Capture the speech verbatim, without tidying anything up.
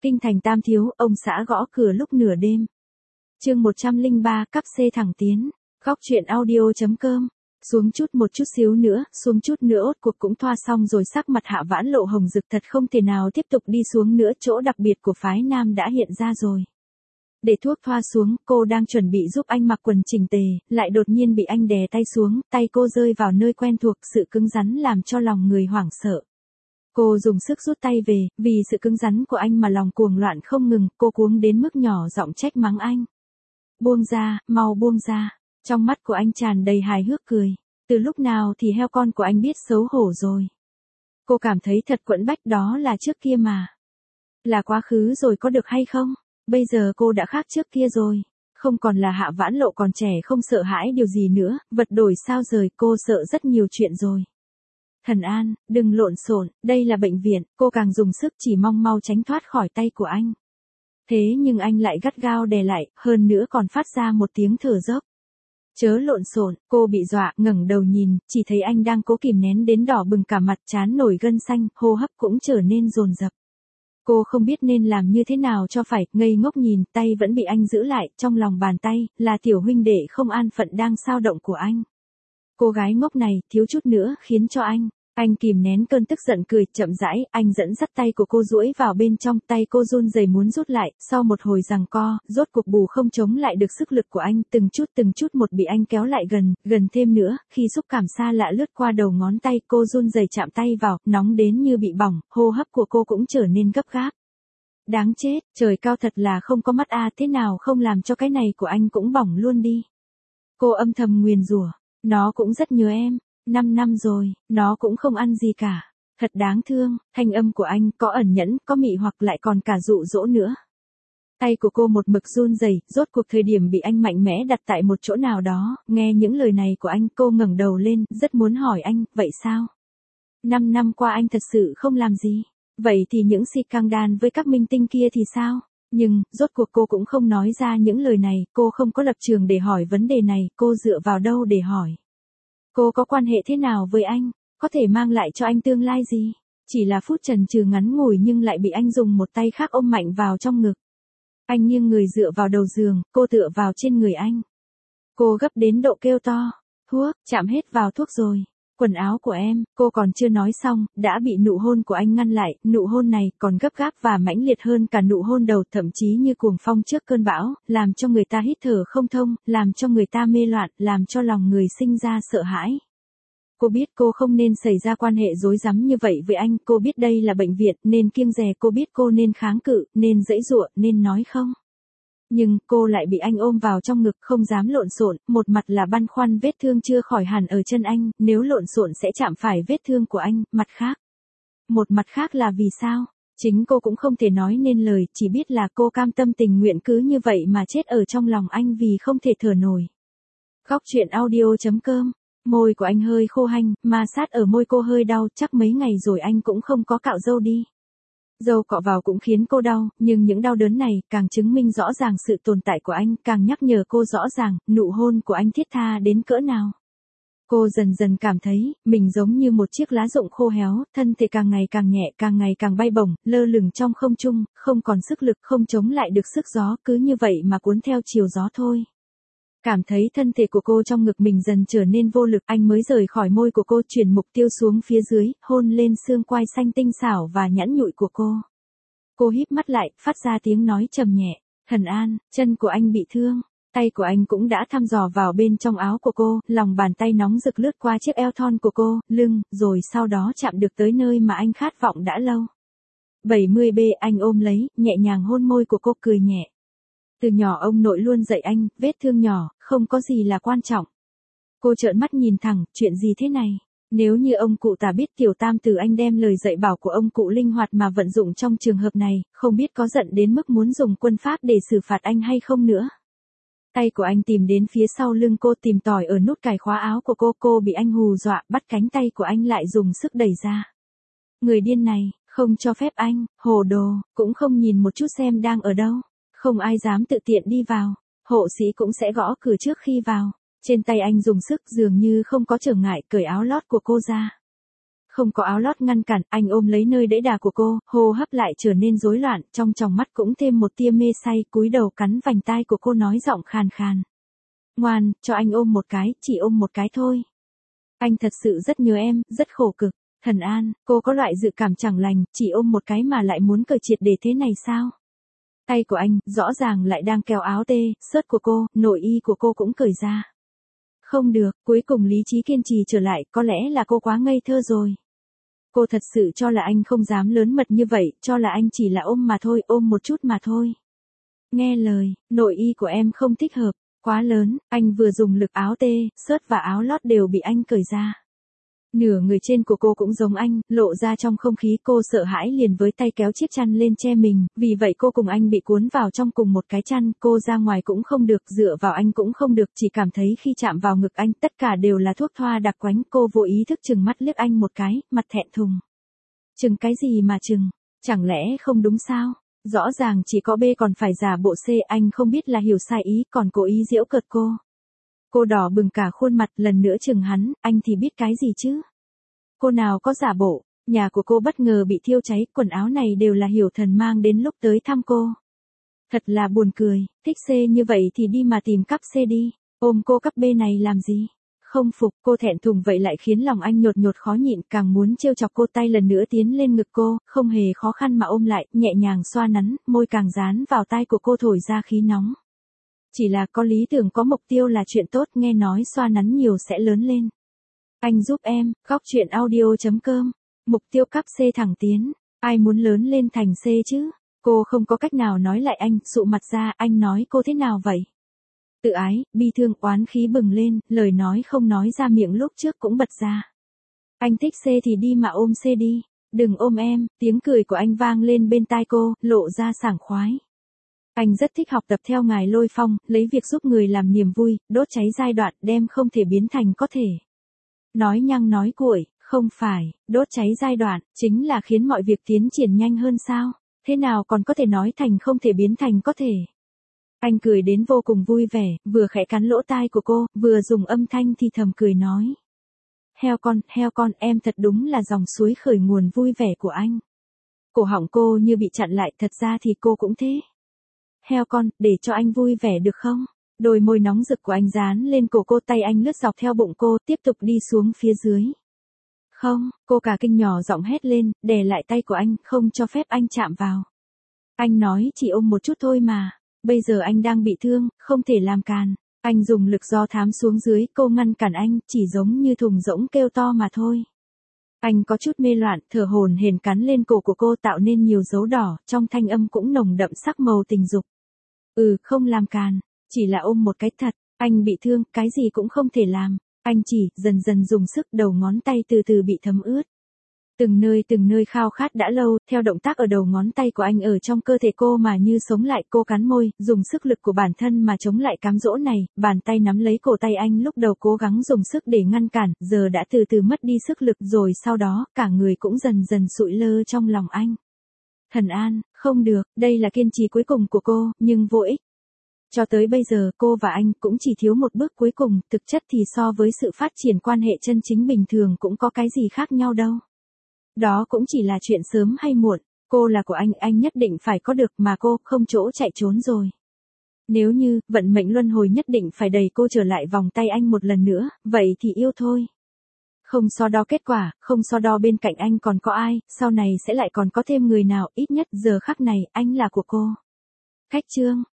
Kinh thành Tam Thiếu, ông xã gõ cửa lúc nửa đêm. Chương một trăm lẻ ba, cắp xê thẳng tiến. Góc truyện audio chấm com. Xuống chút một chút xíu nữa, xuống chút nữa ốt cuộc cũng thoa xong rồi, sắc mặt Hạ Vãn Lộ hồng rực, thật không thể nào tiếp tục đi xuống nữa, chỗ đặc biệt của phái nam đã hiện ra rồi. Để thuốc thoa xuống, cô đang chuẩn bị giúp anh mặc quần chỉnh tề, lại đột nhiên bị anh đè tay xuống, tay cô rơi vào nơi quen thuộc, sự cứng rắn làm cho lòng người hoảng sợ. Cô dùng sức rút tay về, vì sự cứng rắn của anh mà lòng cuồng loạn không ngừng, cô cuống đến mức nhỏ giọng trách mắng anh. Buông ra, mau buông ra. Trong mắt của anh tràn đầy hài hước cười. Từ lúc nào thì heo con của anh biết xấu hổ rồi. Cô cảm thấy thật quẫn bách, đó là trước kia mà. Là quá khứ rồi có được hay không? Bây giờ cô đã khác trước kia rồi. Không còn là Hạ Vãn Lộ còn trẻ không sợ hãi điều gì nữa, vật đổi sao rời, cô sợ rất nhiều chuyện rồi. Thần An, đừng lộn xộn, đây là bệnh viện, cô càng dùng sức chỉ mong mau tránh thoát khỏi tay của anh. Thế nhưng anh lại gắt gao đè lại, hơn nữa còn phát ra một tiếng thở dốc. Chớ lộn xộn, cô bị dọa, ngẩng đầu nhìn, chỉ thấy anh đang cố kìm nén đến đỏ bừng cả mặt, trán nổi gân xanh, hô hấp cũng trở nên dồn dập. Cô không biết nên làm như thế nào cho phải, ngây ngốc nhìn, tay vẫn bị anh giữ lại, trong lòng bàn tay, là tiểu huynh đệ không an phận đang xao động của anh. Cô gái ngốc này, thiếu chút nữa, khiến cho anh. Anh kìm nén cơn tức giận cười, chậm rãi, anh dẫn dắt tay của cô duỗi vào bên trong, tay cô run rẩy muốn rút lại, sau một hồi giằng co, rốt cuộc bù không chống lại được sức lực của anh, từng chút từng chút một bị anh kéo lại gần, gần thêm nữa, khi xúc cảm xa lạ lướt qua đầu ngón tay, cô run rẩy chạm tay vào, nóng đến như bị bỏng, hô hấp của cô cũng trở nên gấp gáp. Đáng chết, trời cao thật là không có mắt a, thế nào không làm cho cái này của anh cũng bỏng luôn đi. Cô âm thầm nguyền rủa, nó cũng rất nhớ em. Năm năm rồi, nó cũng không ăn gì cả. Thật đáng thương, thanh âm của anh có ẩn nhẫn, có mị hoặc lại còn cả dụ dỗ nữa. Tay của cô một mực run rẩy, rốt cuộc thời điểm bị anh mạnh mẽ đặt tại một chỗ nào đó, nghe những lời này của anh, cô ngẩng đầu lên, rất muốn hỏi anh, vậy sao? Năm năm qua anh thật sự không làm gì. Vậy thì những si căng đan với các minh tinh kia thì sao? Nhưng, rốt cuộc cô cũng không nói ra những lời này, cô không có lập trường để hỏi vấn đề này, cô dựa vào đâu để hỏi? Cô có quan hệ thế nào với anh? Có thể mang lại cho anh tương lai gì? Chỉ là phút chần chừ ngắn ngủi nhưng lại bị anh dùng một tay khác ôm mạnh vào trong ngực. Anh nghiêng người dựa vào đầu giường, cô tựa vào trên người anh. Cô gấp đến độ kêu to. Thuốc, chạm hết vào thuốc rồi. Quần áo của em, cô còn chưa nói xong, đã bị nụ hôn của anh ngăn lại, nụ hôn này còn gấp gáp và mãnh liệt hơn cả nụ hôn đầu, thậm chí như cuồng phong trước cơn bão, làm cho người ta hít thở không thông, làm cho người ta mê loạn, làm cho lòng người sinh ra sợ hãi. Cô biết cô không nên xảy ra quan hệ rối rắm như vậy với anh, cô biết đây là bệnh viện, nên kiêng dè, cô biết cô nên kháng cự, nên giãy giụa, nên nói không. Nhưng, cô lại bị anh ôm vào trong ngực, không dám lộn xộn, một mặt là băn khoăn vết thương chưa khỏi hẳn ở chân anh, nếu lộn xộn sẽ chạm phải vết thương của anh, mặt khác. Một mặt khác là vì sao? Chính cô cũng không thể nói nên lời, chỉ biết là cô cam tâm tình nguyện cứ như vậy mà chết ở trong lòng anh vì không thể thở nổi. Góc truyện audio chấm com. Môi của anh hơi khô hanh, ma sát ở môi cô hơi đau, chắc mấy ngày rồi anh cũng không có cạo râu đi. Dâu cọ vào cũng khiến cô đau, nhưng những đau đớn này càng chứng minh rõ ràng sự tồn tại của anh, càng nhắc nhở cô rõ ràng, nụ hôn của anh thiết tha đến cỡ nào. Cô dần dần cảm thấy, mình giống như một chiếc lá rụng khô héo, thân thể càng ngày càng nhẹ, càng ngày càng bay bổng, lơ lửng trong không trung, không còn sức lực, không chống lại được sức gió, cứ như vậy mà cuốn theo chiều gió thôi. Cảm thấy thân thể của cô trong ngực mình dần trở nên vô lực, anh mới rời khỏi môi của cô, chuyển mục tiêu xuống phía dưới, hôn lên xương quai xanh tinh xảo và nhẵn nhụi của cô. Cô híp mắt lại, phát ra tiếng nói trầm nhẹ, Thần An, chân của anh bị thương. Tay của anh cũng đã thăm dò vào bên trong áo của cô, lòng bàn tay nóng rực lướt qua chiếc eo thon của cô, lưng, rồi sau đó chạm được tới nơi mà anh khát vọng đã lâu. bảy mươi B anh ôm lấy, nhẹ nhàng hôn môi của cô, cười nhẹ. Từ nhỏ ông nội luôn dạy anh, vết thương nhỏ, không có gì là quan trọng. Cô trợn mắt nhìn thẳng, chuyện gì thế này? Nếu như ông cụ ta biết tiểu tam tử anh đem lời dạy bảo của ông cụ linh hoạt mà vận dụng trong trường hợp này, không biết có giận đến mức muốn dùng quân pháp để xử phạt anh hay không nữa. Tay của anh tìm đến phía sau lưng cô, tìm tòi ở nút cài khóa áo của cô, cô bị anh hù dọa, bắt cánh tay của anh lại dùng sức đẩy ra. Người điên này, không cho phép anh, hồ đồ, cũng không nhìn một chút xem đang ở đâu. Không ai dám tự tiện đi vào, hộ sĩ cũng sẽ gõ cửa trước khi vào. Trên tay anh dùng sức dường như không có trở ngại, cởi áo lót của cô ra. không có áo lót ngăn cản, anh ôm lấy nơi đẫy đà của cô, hô hấp lại trở nên rối loạn, trong tròng mắt cũng thêm một tia mê say, cúi đầu cắn vành tai của cô nói giọng khàn khàn. Ngoan, cho anh ôm một cái, chỉ ôm một cái thôi. Anh thật sự rất nhớ em, rất khổ cực. Thần An, cô có loại dự cảm chẳng lành, chỉ ôm một cái mà lại muốn cởi triệt để thế này sao? Tay của anh, rõ ràng lại đang kéo áo tê, sớt của cô, nội y của cô cũng cởi ra. Không được, cuối cùng lý trí kiên trì trở lại, có lẽ là cô quá ngây thơ rồi. Cô thật sự cho là anh không dám lớn mật như vậy, cho là anh chỉ là ôm mà thôi, ôm một chút mà thôi. Nghe lời, nội y của em không thích hợp, quá lớn, anh vừa dùng lực áo tê, sớt và áo lót đều bị anh cởi ra. Nửa người trên của cô cũng giống anh, lộ ra trong không khí, cô sợ hãi liền với tay kéo chiếc chăn lên che mình, vì vậy cô cùng anh bị cuốn vào trong cùng một cái chăn, cô ra ngoài cũng không được, dựa vào anh cũng không được, chỉ cảm thấy khi chạm vào ngực anh, tất cả đều là thuốc thoa đặc quánh, cô vô ý thức chừng mắt liếc anh một cái, mặt thẹn thùng. Chừng cái gì mà chừng, chẳng lẽ không đúng sao? Rõ ràng chỉ có B còn phải giả bộ C, anh không biết là hiểu sai ý, còn cố ý giễu cợt cô. Cô đỏ bừng cả khuôn mặt, lần nữa chừng hắn, anh thì biết cái gì chứ? Cô nào có giả bộ, nhà của cô bất ngờ bị thiêu cháy, quần áo này đều là Hiểu Thần mang đến lúc tới thăm cô. Thật là buồn cười, thích C như vậy thì đi mà tìm cắp C đi, ôm cô cắp B này làm gì? Không phục, cô thẹn thùng vậy lại khiến lòng anh nhột nhột khó nhịn, càng muốn trêu chọc cô, tay lần nữa tiến lên ngực cô, không hề khó khăn mà ôm lại, nhẹ nhàng xoa nắn, môi càng dán vào tai của cô thổi ra khí nóng. Chỉ là có lý tưởng có mục tiêu là chuyện tốt, nghe nói xoa nắn nhiều sẽ lớn lên. Anh giúp em, góc chuyện audio chấm com, mục tiêu cấp C thẳng tiến, ai muốn lớn lên thành C chứ? Cô không có cách nào nói lại anh, sụ mặt ra, anh nói cô thế nào vậy? Tự ái, bi thương, oán khí bừng lên, lời nói không nói ra miệng lúc trước cũng bật ra. Anh thích C thì đi mà ôm C đi, đừng ôm em, tiếng cười của anh vang lên bên tai cô, lộ ra sảng khoái. Anh rất thích học tập theo ngài Lôi Phong, lấy việc giúp người làm niềm vui, đốt cháy giai đoạn, đem không thể biến thành có thể. Nói nhăng nói cuội, không phải, đốt cháy giai đoạn, chính là khiến mọi việc tiến triển nhanh hơn sao? Thế nào còn có thể nói thành không thể biến thành có thể? Anh cười đến vô cùng vui vẻ, vừa khẽ cắn lỗ tai của cô, vừa dùng âm thanh thì thầm cười nói. Heo con, heo con, em thật đúng là dòng suối khởi nguồn vui vẻ của anh. Cổ họng cô như bị chặn lại, thật ra thì cô cũng thế. Heo con, để cho anh vui vẻ được không? Đôi môi nóng rực của anh dán lên cổ cô, tay anh lướt dọc theo bụng cô, tiếp tục đi xuống phía dưới. Không, cô cả kinh nhỏ giọng hét lên, đè lại tay của anh, không cho phép anh chạm vào. Anh nói chỉ ôm một chút thôi mà, bây giờ anh đang bị thương, không thể làm càn. Anh dùng lực do thám xuống dưới, cô ngăn cản anh, chỉ giống như thùng rỗng kêu to mà thôi. Anh có chút mê loạn, thở hổn hển cắn lên cổ của cô, tạo nên nhiều dấu đỏ, trong thanh âm cũng nồng đậm sắc màu tình dục. Ừ, không làm càn, chỉ là ôm một cái thật, anh bị thương, cái gì cũng không thể làm. Anh chỉ, dần dần dùng sức, đầu ngón tay từ từ bị thấm ướt. Từng nơi từng nơi khao khát đã lâu, theo động tác ở đầu ngón tay của anh ở trong cơ thể cô mà như sống lại, cô cắn môi, dùng sức lực của bản thân mà chống lại cám dỗ này, bàn tay nắm lấy cổ tay anh, lúc đầu cố gắng dùng sức để ngăn cản, giờ đã từ từ mất đi sức lực rồi sau đó, cả người cũng dần dần sụi lơ trong lòng anh. Thần An, không được, đây là kiên trì cuối cùng của cô, nhưng vô ích. Cho tới bây giờ, cô và anh cũng chỉ thiếu một bước cuối cùng, thực chất thì so với sự phát triển quan hệ chân chính bình thường cũng có cái gì khác nhau đâu. Đó cũng chỉ là chuyện sớm hay muộn, cô là của anh, anh nhất định phải có được mà cô không chỗ chạy trốn rồi. Nếu như, vận mệnh luân hồi nhất định phải đẩy cô trở lại vòng tay anh một lần nữa, vậy thì yêu thôi. Không so đo kết quả, không so đo bên cạnh anh còn có ai, sau này sẽ lại còn có thêm người nào, ít nhất giờ khắc này, anh là của cô. Cách chương.